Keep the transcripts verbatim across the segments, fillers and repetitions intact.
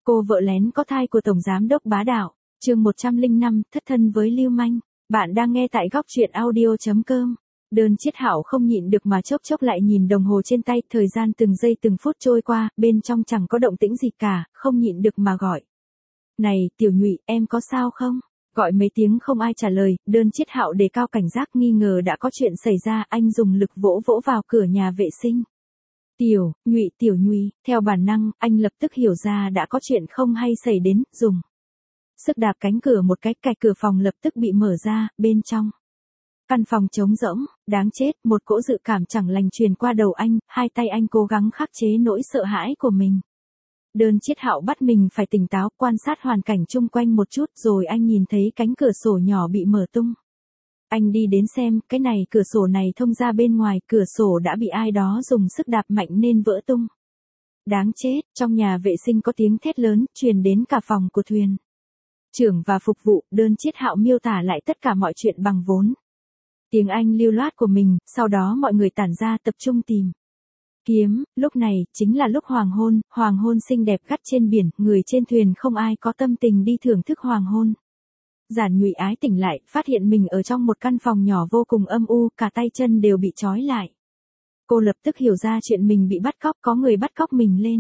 Cô vợ lén có thai của Tổng Giám đốc bá đạo, chương một trăm lẻ năm, thất thân với lưu manh. Bạn đang nghe tại góc truyện audio.com. Đơn Chiết Hạo không nhịn được mà chốc chốc lại nhìn đồng hồ trên tay, thời gian từng giây từng phút trôi qua, bên trong chẳng có động tĩnh gì cả, không nhịn được mà gọi. Này, Tiểu Nhụy, em có sao không? Gọi mấy tiếng không ai trả lời, Đơn Chiết Hạo đề cao cảnh giác, nghi ngờ đã có chuyện xảy ra, anh dùng lực vỗ vỗ vào cửa nhà vệ sinh. Tiểu, Nhụy, Tiểu Nhụy, theo bản năng, anh lập tức hiểu ra đã có chuyện không hay xảy đến, dùng sức đạp cánh cửa một cái, cạch cửa phòng lập tức bị mở ra, bên trong căn phòng trống rỗng, đáng chết, một cỗ dự cảm chẳng lành truyền qua đầu anh, hai tay anh cố gắng khắc chế nỗi sợ hãi của mình. Đơn Chiết Hạo bắt mình phải tỉnh táo, quan sát hoàn cảnh chung quanh một chút, rồi anh nhìn thấy cánh cửa sổ nhỏ bị mở tung. Anh đi đến xem, cái này, cửa sổ này thông ra bên ngoài, cửa sổ đã bị ai đó dùng sức đạp mạnh nên vỡ tung. Đáng chết, trong nhà vệ sinh có tiếng thét lớn, truyền đến cả phòng của thuyền trưởng và phục vụ. Đơn Chiết Hạo miêu tả lại tất cả mọi chuyện bằng vốn tiếng Anh lưu loát của mình, sau đó mọi người tản ra tập trung tìm kiếm. Lúc này, chính là lúc hoàng hôn, hoàng hôn xinh đẹp gắt trên biển, người trên thuyền không ai có tâm tình đi thưởng thức hoàng hôn. Giản Nhụy Ái tỉnh lại, phát hiện mình ở trong một căn phòng nhỏ vô cùng âm u, cả tay chân đều bị trói lại. Cô lập tức hiểu ra chuyện mình bị bắt cóc, có người bắt cóc mình lên.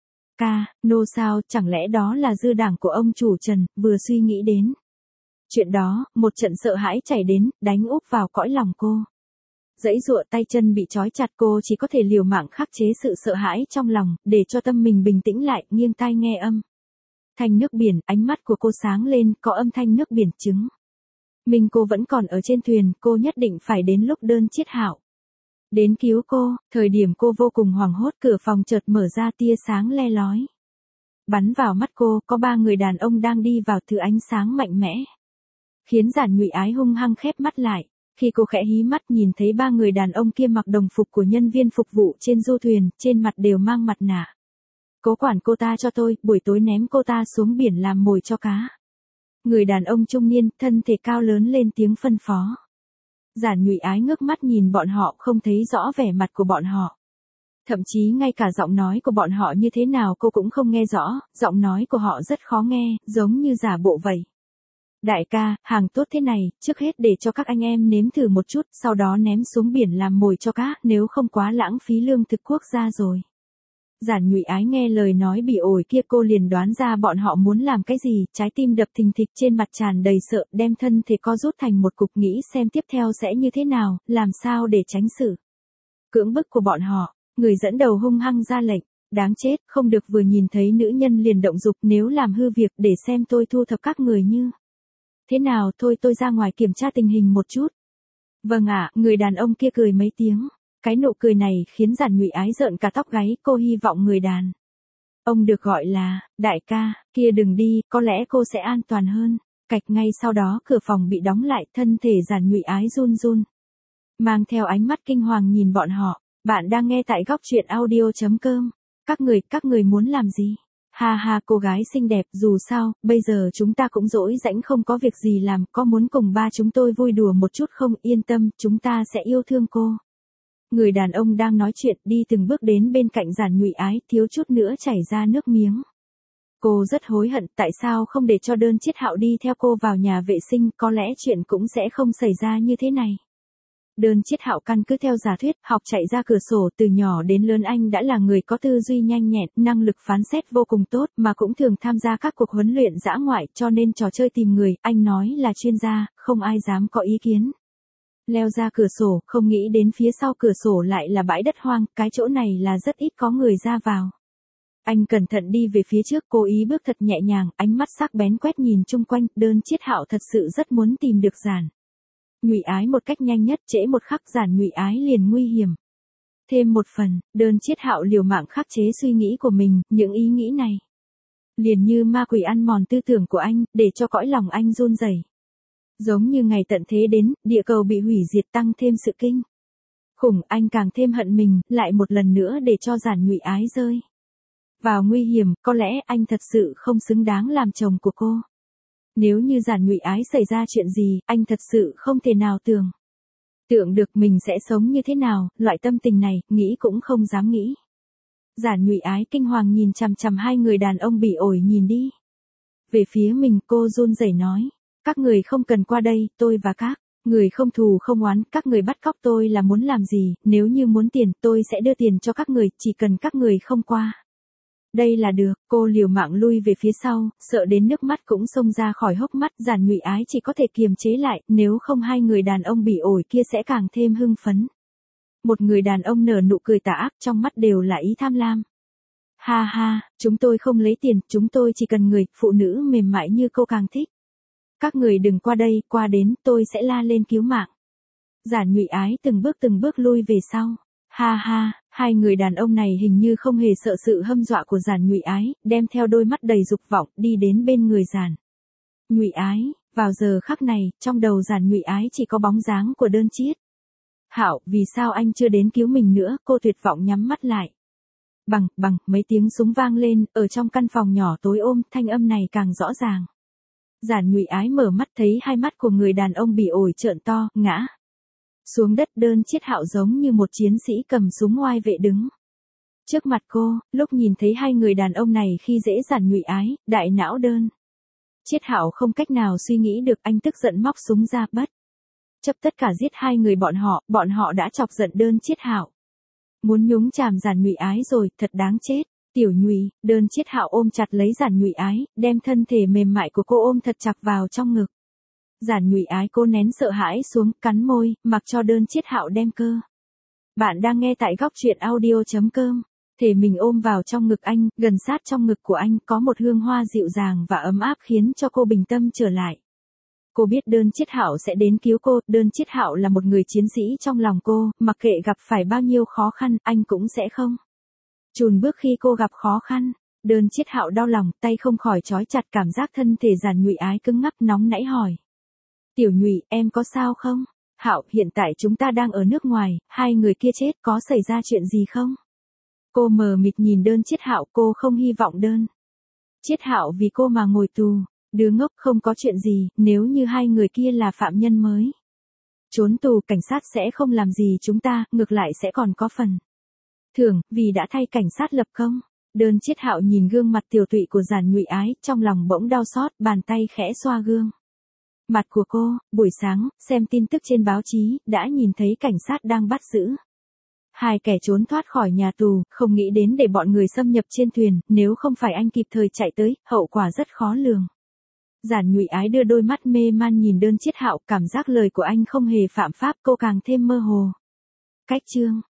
Ca, nô sao, chẳng lẽ đó là dư đảng của ông chủ Trần, vừa suy nghĩ đến chuyện đó, một trận sợ hãi chảy đến, đánh úp vào cõi lòng cô. Giãy giụa, tay chân bị trói chặt, cô chỉ có thể liều mạng khắc chế sự sợ hãi trong lòng, để cho tâm mình bình tĩnh lại, nghiêng tai nghe âm thanh nước biển, ánh mắt của cô sáng lên, có âm thanh nước biển chứng minh cô vẫn còn ở trên thuyền, cô nhất định phải đến lúc Đơn Chiết Hạo đến cứu cô. Thời điểm cô vô cùng hoảng hốt, cửa phòng chợt mở ra, tia sáng le lói bắn vào mắt cô, có ba người đàn ông đang đi vào, thứ ánh sáng mạnh mẽ khiến Giản Nhụy Ái hung hăng khép mắt lại. Khi cô khẽ hí mắt nhìn thấy ba người đàn ông kia mặc đồng phục của nhân viên phục vụ trên du thuyền, trên mặt đều mang mặt nạ. Cố quản cô ta cho tôi, buổi tối ném cô ta xuống biển làm mồi cho cá. Người đàn ông trung niên, thân thể cao lớn lên tiếng phân phó. Giản Nhụy Ái ngước mắt nhìn bọn họ, không thấy rõ vẻ mặt của bọn họ. Thậm chí ngay cả giọng nói của bọn họ như thế nào cô cũng không nghe rõ, giọng nói của họ rất khó nghe, giống như giả bộ vậy. Đại ca, hàng tốt thế này, trước hết để cho các anh em nếm thử một chút, sau đó ném xuống biển làm mồi cho cá, nếu không quá lãng phí lương thực quốc gia rồi. Giản Nhụy Ái nghe lời nói bị ổi kia, cô liền đoán ra bọn họ muốn làm cái gì, trái tim đập thình thịch, trên mặt tràn đầy sợ, đem thân thể co rút thành một cục, nghĩ xem tiếp theo sẽ như thế nào, làm sao để tránh sự cưỡng bức của bọn họ. Người dẫn đầu hung hăng ra lệnh, đáng chết, không được vừa nhìn thấy nữ nhân liền động dục, nếu làm hư việc để xem tôi thu thập các người như thế nào, thôi tôi ra ngoài kiểm tra tình hình một chút. Vâng ạ, người đàn ông kia cười mấy tiếng. Cái nụ cười này khiến Giản Nhụy Ái rợn cả tóc gáy, cô hy vọng người đàn ông được gọi là đại ca kia đừng đi, có lẽ cô sẽ an toàn hơn. Cạch, ngay sau đó cửa phòng bị đóng lại, thân thể Giản Nhụy Ái run run, mang theo ánh mắt kinh hoàng nhìn bọn họ. Bạn đang nghe tại góc truyện audio.com. Các người, các người muốn làm gì? Ha ha, cô gái xinh đẹp, dù sao, bây giờ chúng ta cũng rỗi rãnh không có việc gì làm, có muốn cùng ba chúng tôi vui đùa một chút không? Yên tâm, chúng ta sẽ yêu thương cô. Người đàn ông đang nói chuyện đi từng bước đến bên cạnh Giản Nhụy Ái, thiếu chút nữa chảy ra nước miếng. Cô rất hối hận, tại sao không để cho Đơn Chiết Hạo đi theo cô vào nhà vệ sinh, có lẽ chuyện cũng sẽ không xảy ra như thế này. Đơn Chiết Hạo căn cứ theo giả thuyết, học chạy ra cửa sổ, từ nhỏ đến lớn anh đã là người có tư duy nhanh nhẹn, năng lực phán xét vô cùng tốt, mà cũng thường tham gia các cuộc huấn luyện dã ngoại, cho nên trò chơi tìm người, anh nói là chuyên gia, không ai dám có ý kiến. Leo ra cửa sổ, không nghĩ đến phía sau cửa sổ lại là bãi đất hoang, cái chỗ này là rất ít có người ra vào. Anh cẩn thận đi về phía trước, cố ý bước thật nhẹ nhàng, ánh mắt sắc bén quét nhìn chung quanh. Đơn Chiết Hạo thật sự rất muốn tìm được Giản Nhụy Ái một cách nhanh nhất, trễ một khắc Giản Nhụy Ái liền nguy hiểm thêm một phần. Đơn Chiết Hạo liều mạng khắc chế suy nghĩ của mình, những ý nghĩ này liền như ma quỷ ăn mòn tư tưởng của anh, để cho cõi lòng anh run rẩy. Giống như ngày tận thế đến, địa cầu bị hủy diệt, tăng thêm sự kinh khủng, anh càng thêm hận mình, lại một lần nữa để cho Giản Nhụy Ái rơi vào nguy hiểm, có lẽ anh thật sự không xứng đáng làm chồng của cô. Nếu như Giản Nhụy Ái xảy ra chuyện gì, anh thật sự không thể nào tưởng tượng được mình sẽ sống như thế nào, loại tâm tình này, nghĩ cũng không dám nghĩ. Giản Nhụy Ái kinh hoàng nhìn chằm chằm hai người đàn ông bị ổi nhìn đi. Về phía mình cô run rẩy nói, các người không cần qua đây, tôi và các người không thù không oán, các người bắt cóc tôi là muốn làm gì, nếu như muốn tiền tôi sẽ đưa tiền cho các người, chỉ cần các người không qua đây là được. Cô liều mạng lui về phía sau, sợ đến nước mắt cũng xông ra khỏi hốc mắt. Giản Nhụy Ái chỉ có thể kiềm chế lại, nếu không hai người đàn ông bị ổi kia sẽ càng thêm hưng phấn. Một người đàn ông nở nụ cười tà ác, trong mắt đều là ý tham lam. Ha ha, chúng tôi không lấy tiền, chúng tôi chỉ cần người, phụ nữ mềm mại như cô càng thích. Các người đừng qua đây, qua đến, tôi sẽ la lên cứu mạng. Giản Nhụy Ái từng bước từng bước lui về sau. Ha ha, hai người đàn ông này hình như không hề sợ sự hâm dọa của Giản Nhụy Ái, đem theo đôi mắt đầy dục vọng, đi đến bên người Giản Nhụy Ái. Vào giờ khắc này, trong đầu Giản Nhụy Ái chỉ có bóng dáng của Đơn Chiết. Hạo, vì sao anh chưa đến cứu mình nữa, cô tuyệt vọng nhắm mắt lại. Bằng, bằng, mấy tiếng súng vang lên, ở trong căn phòng nhỏ tối ôm, thanh âm này càng rõ ràng. Giản Nhụy Ái mở mắt thấy hai mắt của người đàn ông bị ổi trợn to, ngã xuống đất. Đơn Chiết Hạo giống như một chiến sĩ cầm súng oai vệ đứng trước mặt cô, lúc nhìn thấy hai người đàn ông này khi dễ Giản Nhụy Ái, đại não Đơn Chiết Hạo không cách nào suy nghĩ được, anh tức giận móc súng ra, bất chấp tất cả giết hai người bọn họ, bọn họ đã chọc giận Đơn Chiết Hạo. Muốn nhúng chàm Giản Nhụy Ái rồi, thật đáng chết. Tiểu Nhụy, Đơn Chiết Hạo ôm chặt lấy Giản Nhụy Ái, đem thân thể mềm mại của cô ôm thật chặt vào trong ngực. Giản Nhụy Ái cô nén sợ hãi xuống, cắn môi, mặc cho Đơn Chiết Hạo đem cơ. Bạn đang nghe tại góc truyện audio chấm com. Thể mình ôm vào trong ngực anh, gần sát trong ngực của anh, có một hương hoa dịu dàng và ấm áp khiến cho cô bình tâm trở lại. Cô biết Đơn Chiết Hạo sẽ đến cứu cô, Đơn Chiết Hạo là một người chiến sĩ trong lòng cô, mặc kệ gặp phải bao nhiêu khó khăn, anh cũng sẽ không chùn bước khi cô gặp khó khăn. Đơn Chiết Hạo đau lòng, tay không khỏi trói chặt, cảm giác thân thể Giản Nhụy Ái cứng ngắc, nóng nảy hỏi. Tiểu Nhụy, em có sao không? Hạo, hiện tại chúng ta đang ở nước ngoài, hai người kia chết, có xảy ra chuyện gì không? Cô mờ mịt nhìn Đơn Chiết Hạo, cô không hy vọng Đơn Chiết Hạo vì cô mà ngồi tù. Đứa ngốc, không có chuyện gì, nếu như hai người kia là phạm nhân mới trốn tù, cảnh sát sẽ không làm gì chúng ta, ngược lại sẽ còn có phần thưởng, vì đã thay cảnh sát lập công. Đơn Chiết Hạo nhìn gương mặt tiều tụy của Giản Nhụy Ái, trong lòng bỗng đau xót, bàn tay khẽ xoa gương mặt của cô. Buổi sáng, xem tin tức trên báo chí, đã nhìn thấy cảnh sát đang bắt giữ hai kẻ trốn thoát khỏi nhà tù, không nghĩ đến để bọn người xâm nhập trên thuyền, nếu không phải anh kịp thời chạy tới, hậu quả rất khó lường. Giản Nhụy Ái đưa đôi mắt mê man nhìn Đơn Chiết Hạo, cảm giác lời của anh không hề phạm pháp, cô càng thêm mơ hồ. Cách chương